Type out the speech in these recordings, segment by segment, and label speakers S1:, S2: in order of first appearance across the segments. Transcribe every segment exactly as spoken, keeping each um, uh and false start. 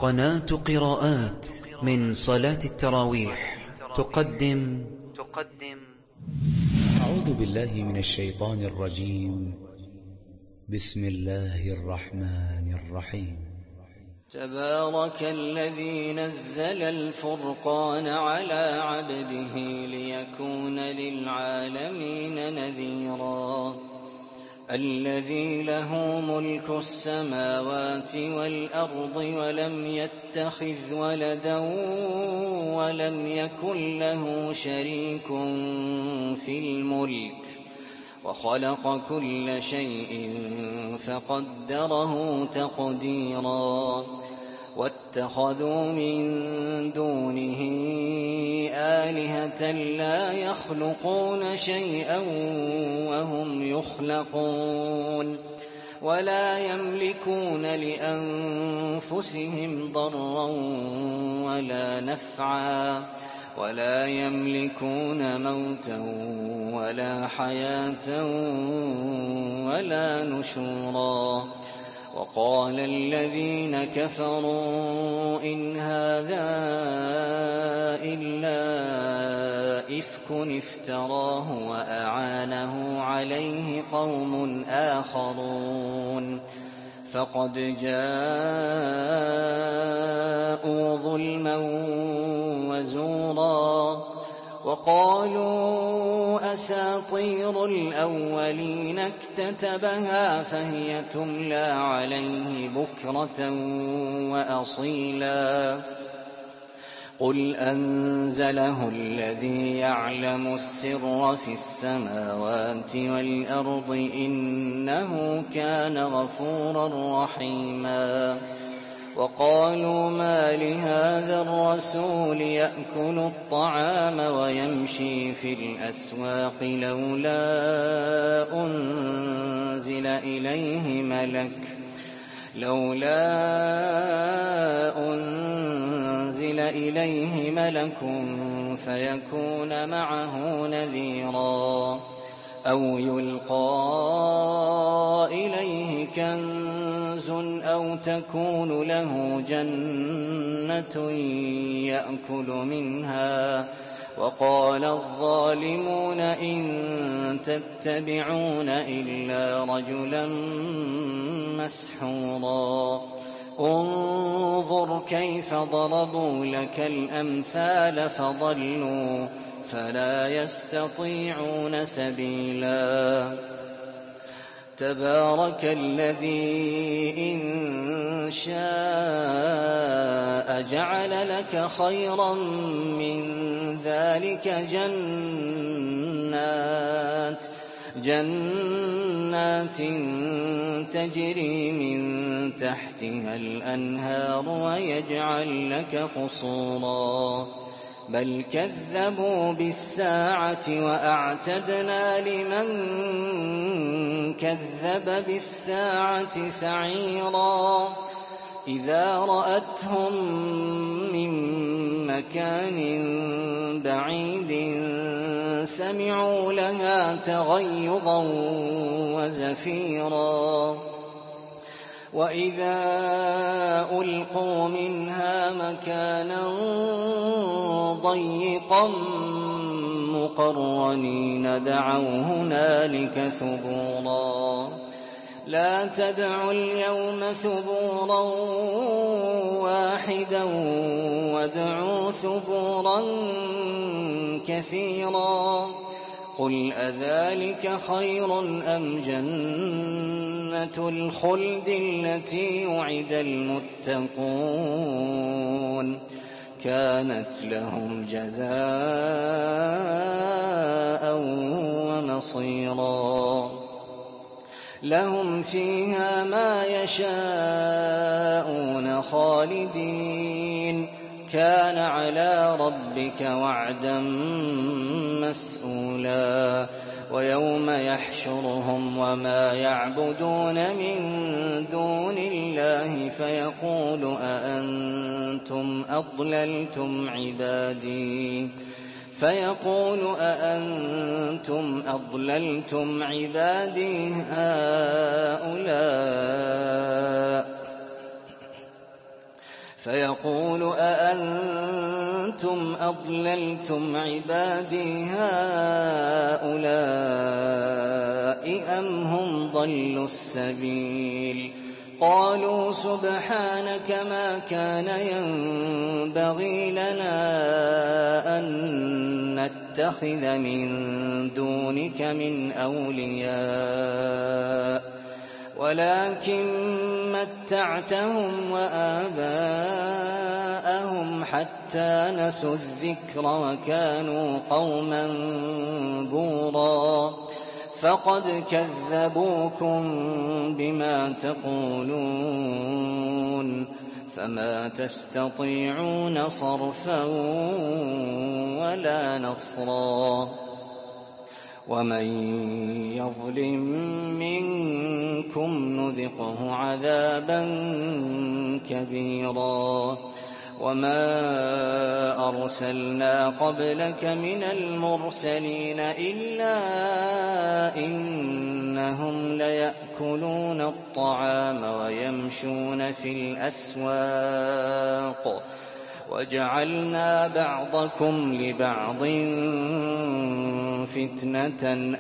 S1: قناة قراءات من صلاة التراويح تقدم تقدم
S2: أعوذ بالله من الشيطان الرجيم. بسم الله الرحمن الرحيم.
S3: تبارك الذي نزل الفرقان على عبده ليكون للعالمين نذيرا الذي له ملك السماوات والأرض ولم يتخذ ولدا ولم يكن له شريك في الملك وخلق كل شيء فقدره تقديرا واتخذوا من دونه آلهة لا يخلقون شيئا وهم يخلقون ولا يملكون لأنفسهم ضرا ولا نفعا ولا يملكون موتا ولا حياة ولا نشورا وقال الذين كفروا إن هذا إلا إفك افتراه وأعانه عليه قوم آخرون فقد جاءوا ظلما وزورا وقالوا أساطير الأولين اكتتبها فهي تملى عليه بكرة وأصيلا قل أنزله الذي يعلم السر في السماوات والأرض إنه كان غفورا رحيما وقالوا ما لهذا الرسول يأكل الطعام ويمشي في الأسواق لولا أنزل إليه ملك لولا أنزل إليه ملك فيكون معه نذيرا أو يلقى إليه كنز أو تكون له جنة يأكل منها وقال الظالمون إن تتبعون إلا رجلا مسحورا انظر كيف ضربوا لك الأمثال فضلوا فلا يستطيعون سبيلا تبارك الذي إن شاء جعل لك خيرا من ذلك جنات جنات تجري من تحتها الأنهار ويجعل لك قصورا بل كذبوا بالساعة وأعتدنا لمن كذب بالساعة سعيرا إذا رأتهم من مكان بعيد سمعوا لها تغيظا وزفيرا وإذا ألقوا منها مكانا ضيقا مقرنين دعوا هنالك ثبورا لا تدعوا اليوم ثبورا واحدا وادعوا ثبورا كثيرا قل أذلك خير أم جنة الخلد التي وعد المتقون كانت لهم جزاء ومصيرا لهم فيها ما يشاءون خالدين كان على ربك وعدا مسئولا ويوم يحشرهم وما يعبدون من دون الله فيقول أأنتم أضللتم عبادي فيقول أأنتم أضللتم عبادي هؤلاء فيقول أأنتم أضللتم عبادي هؤلاء أم هم ضلوا السبيل قالوا سبحانك ما كان ينبغي لنا أن نتخذ من دونك من أولياء ولكن متعتهم وآباءهم حتى نسوا الذكر وكانوا قوما بورا فقد كذبوكم بما تقولون فما تستطيعون صرفا ولا نصرا ومن يظلم منكم نذقه عذابا كبيرا وما أرسلنا قبلك من المرسلين إلا إنهم ليأكلون الطعام ويمشون في الأسواق وجعلنا بعضكم لبعض فتنة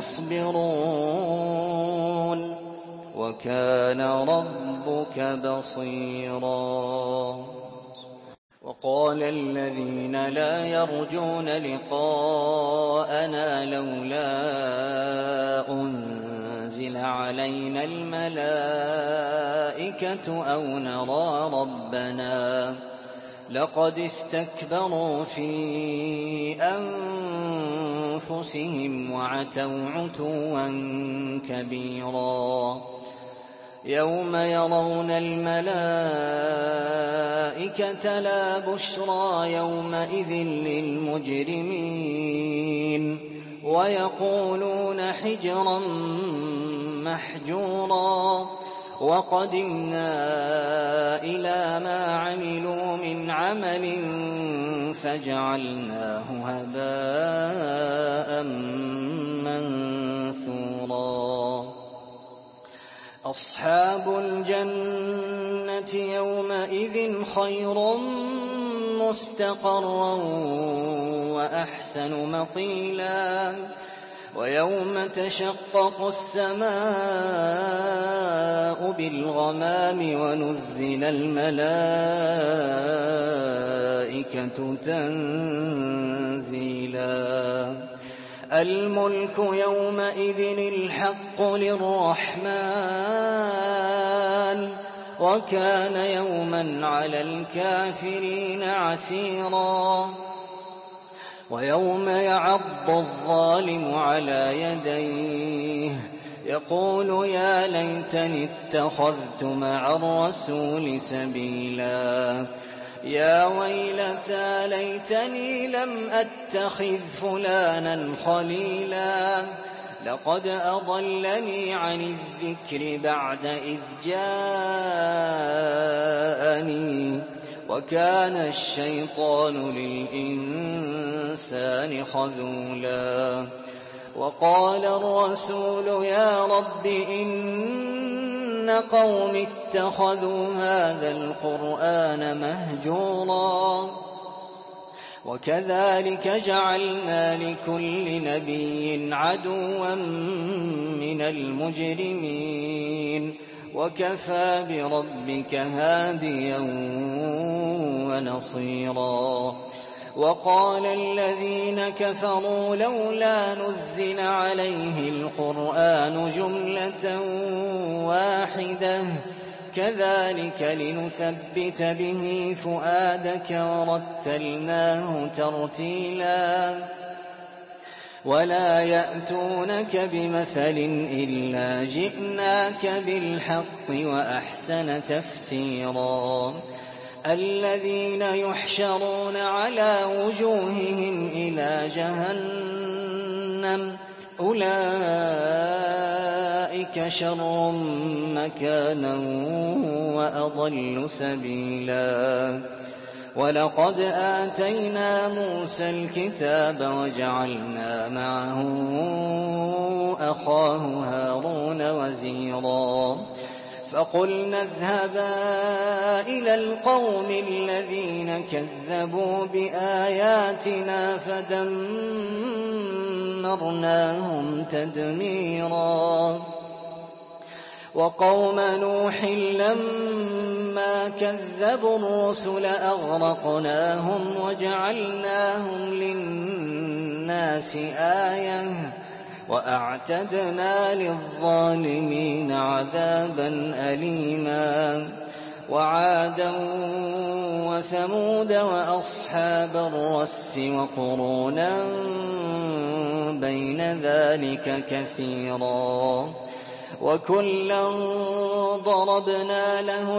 S3: أتصبرون وكان ربك بصيرا وقال الذين لا يرجون لقاءنا لولا أنزل علينا الملائكة أو نرى ربنا لقد استكبروا في أنفسهم وعتوا عتوا كبيرا يوم يرون الملائكة لا بشرى يومئذ للمجرمين ويقولون حجرا محجورا وقدمنا إلى ما عملوا من عمل فجعلناه هباء منثورا أصحاب الجنة يومئذ خير مستقرا وأحسن مقيلا ويوم تشقق السماء بالغمام ونزل الملائكة تنزيلا الملك يومئذ الحق للرحمن وكان يوما على الكافرين عسيرا ويوم يعض الظالم على يديه يقول يا ليتني اتخذت مع الرسول سبيلا يا ويلتى ليتني لم أتخذ فلانا خليلا لقد أضلني عن الذكر بعد إذ جاءني وكان الشيطان للإنسان خذولا وقال الرسول يا رب إن قوم اتخذوا هذا القرآن مهجورا وكذلك جعلنا لكل نبي عدوا من المجرمين وكفى بربك هاديا ونصيرا وقال الذين كفروا لولا نزل عليه القرآن جملة واحدة كذلك لنثبت به فؤادك ورتلناه ترتيلا ولا يأتونك بمثل إلا جئناك بالحق وأحسن تفسيرا الذين يحشرون على وجوههم إلى جهنم أولئك شر مكانا وأضل سبيلا ولقد آتينا موسى الكتاب وجعلنا معه أخاه هارون وزيرا فقلنا اذهبا إلى القوم الذين كذبوا بآياتنا فدمرناهم تدميرا وقوم نوح لما كذبوا الرسل أغرقناهم وجعلناهم للناس آية وأعتدنا للظالمين عذابا أليما وعادا وثمود وأصحاب الرس وقرونا بين ذلك كثيرا وكلا ضربنا له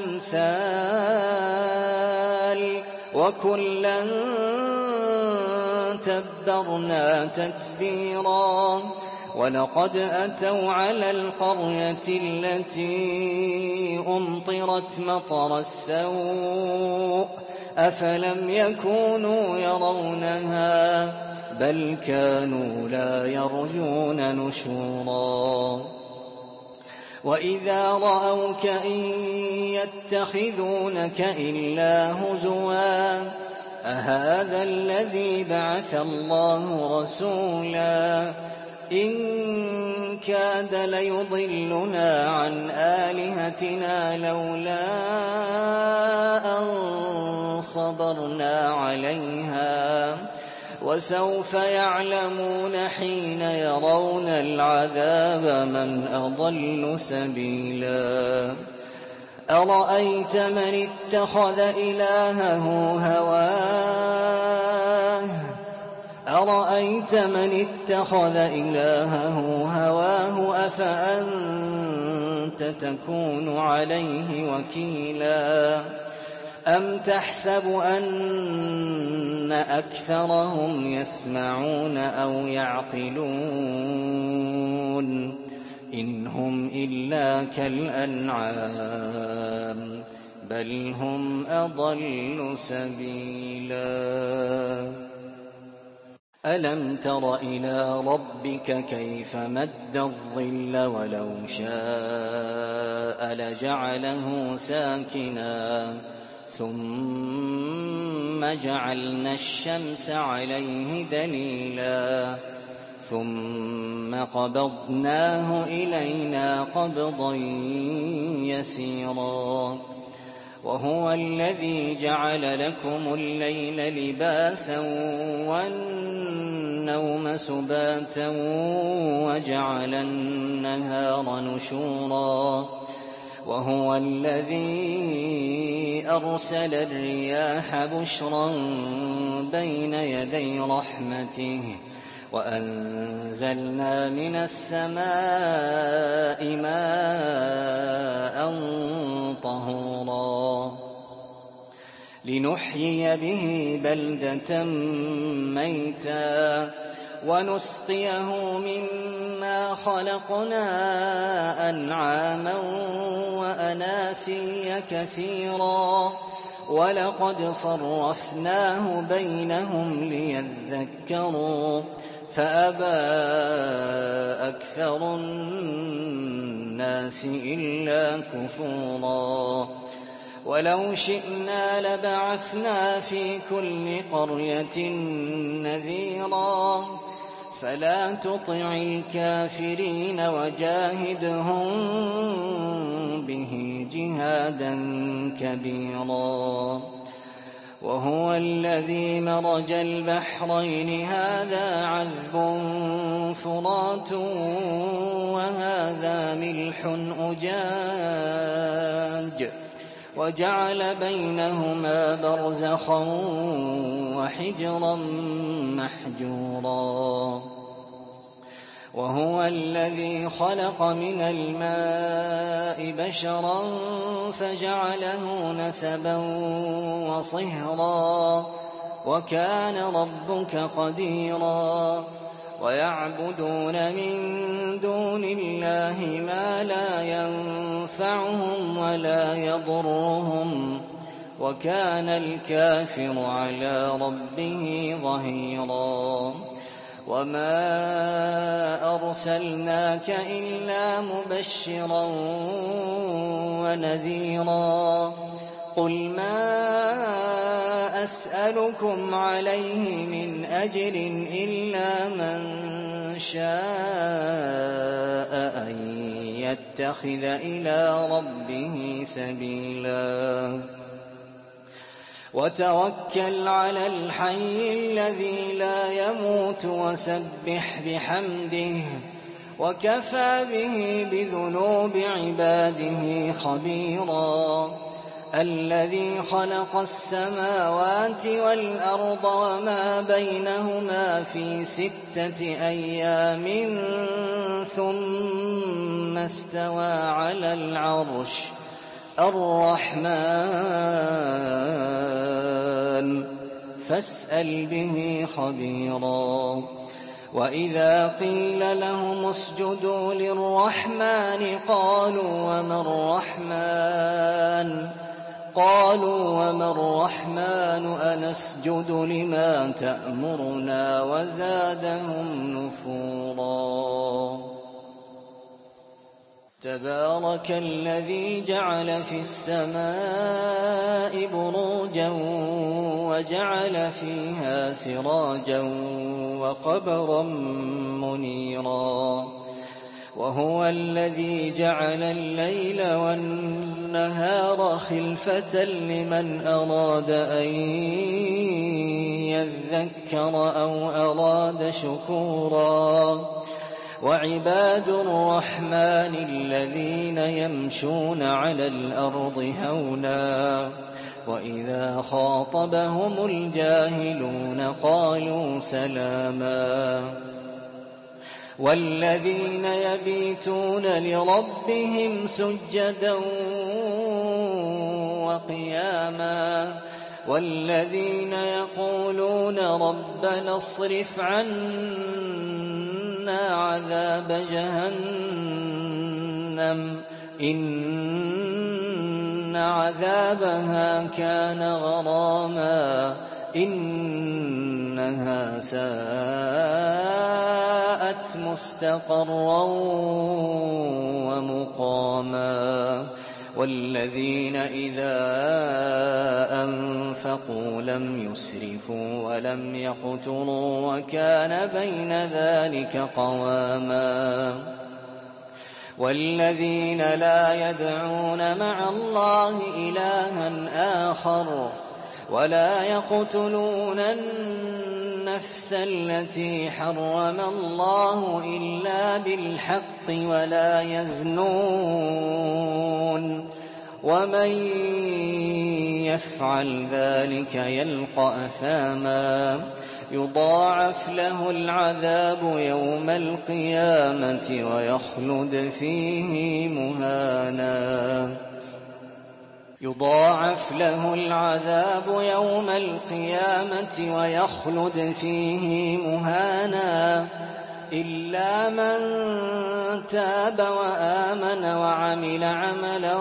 S3: الأمثال وكلا تبرنا تتبيرا ولقد أتوا على القرية التي أمطرت مطر السوء أفلم يكونوا يرونها بل كانوا لا يرجون نشورا وإذا رأوك إن يتخذونك إلا هزوا أهذا الذي بعث الله رسولا إن كاد ليضلنا عن آلهتنا لولا أن صبرنا عليها وسوف يعلمون حين يرون العذاب من أضل سبيلا أرأيت من اتخذ إلهه هواه أرأيت من اتخذ إلهه هواه أفأنت تكون عليه وكيلا أم تحسب أن أكثرهم يسمعون أو يعقلون إن هم إلا كالأنعام بل هم أضل سبيلا ألم تر إلى ربك كيف مد الظل ولو شاء لجعله ساكنا ثم جعلنا الشمس عليه دليلا ثم قبضناه إلينا قبضا يسيرا وهو الذي جعل لكم الليل لباسا والنوم سباتا وجعل النهار نشورا وهو الذي أرسل الرياح بشرا بين يدي رحمته وأنزلنا من السماء ماء طهورا لنحيي به بلدة ميتا ونسقيه مما خلقنا أنعاما وأناسيا كثيرا ولقد صرفناه بينهم ليذكروا فأبى أكثر الناس إلا كفورا ولو شئنا لبعثنا في كل قرية نذيرا فلا تطع الكافرين وجاهدهم به جهادا كبيرا وهو الذي مرج البحرين هذا عذب فرات وهذا ملح أجاج وجعل بينهما برزخا وحجرا محجورا وهو الذي خلق من الماء بشرا فجعله نسبا وصهرا وكان ربك قديرا ويعبدون من دون الله ما لا ينفعهم ولا يضرهم وكان الكافر على ربه ظهيرا وما أرسلناك إلا مبشرا ونذيرا قل ما أسألكم عليه من أجر إلا من شاء أن يتخذ إلى ربه سبيلا وتوكل على الحي الذي لا يموت وسبح بحمده وكفى به بذنوب عباده خبيرا الذي خلق السماوات والأرض وما بينهما في ستة أيام ثم استوى على العرش الرحمن فاسأل به خبيرا وإذا قيل لهم اسجدوا للرحمن قالوا وما الرحمن قالوا وما الرحمن أنسجد لما تأمرنا وزادهم نفورا تبارك الذي جعل في السماء بروجا وجعل فيها سراجا وقمرا منيرا وهو الذي جعل الليل والنهار خلفة لمن أراد أن يذكر أو أراد شكورا وعباد الرحمن الذين يمشون على الأرض هونا وإذا خاطبهم الجاهلون قالوا سلاما والذين يبيتون لربهم سجدا وقياما والذين يقولون ربنا اصرف عنا عذاب جهنم إن عذابها كان غراما إنها ساءت مستقرا ومقاما والذين إذا أنفقوا لم يسرفوا ولم يقتروا وكان بين ذلك قواما والذين لا يدعون مع الله إلها آخر ولا يقتلون النفس التي حرم الله إلا بالحق ولا يزنون ومن يفعل ذلك يلقى أثاما يضاعف له العذاب يوم القيامة ويخلد فيه مهانا يضاعف له العذاب يوم القيامة ويخلد فيه مهانا إلا من تاب وآمن وعمل عملا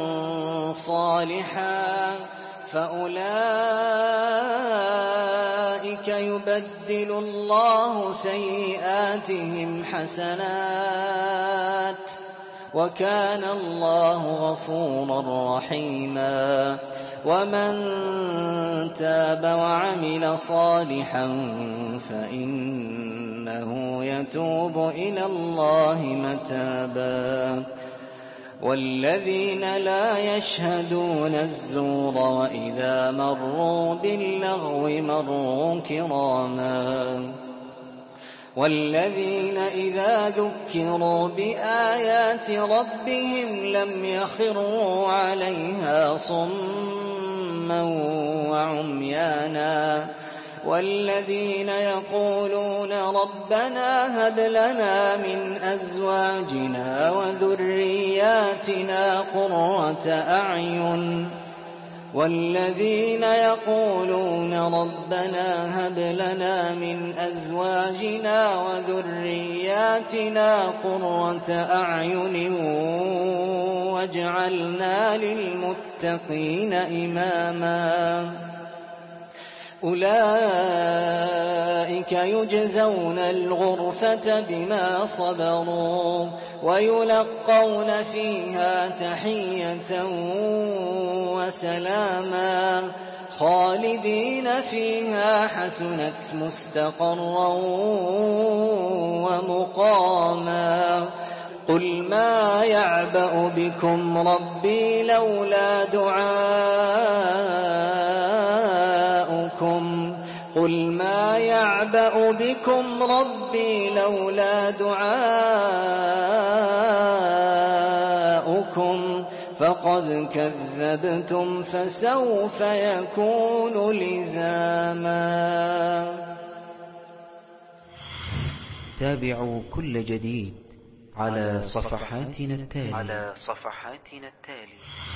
S3: صالحا فأولئك يبدل الله سيئاتهم حسنات وكان الله غفورا رحيما ومن تاب وعمل صالحا فإنه يتوب إلى الله متابا والذين لا يشهدون الزور وإذا مروا باللغو مروا كراما والذين إذا ذكروا بآيات ربهم لم يخروا عليها صما وعميانا والذين يقولون ربنا هب لنا من أزواجنا وذرياتنا قرة أعين والذين يقولون ربنا هب لنا من أزواجنا وذرياتنا قرة أعين واجعلنا للمتقين إماما أولئك يجزون الغرفة بما صبروا ويلقون فيها تحية وسلاما خالدين فيها حسنت مستقرا ومقاما قل ما يعبأ بكم ربي لولا دعاؤكم قل ما يعبأ بكم ربي لولا دعاؤكم فقد كذبتم فسوف يكون لزاما.
S1: تابعوا كل جديد على صفحاتنا التالية
S2: على صفحاتنا التالية.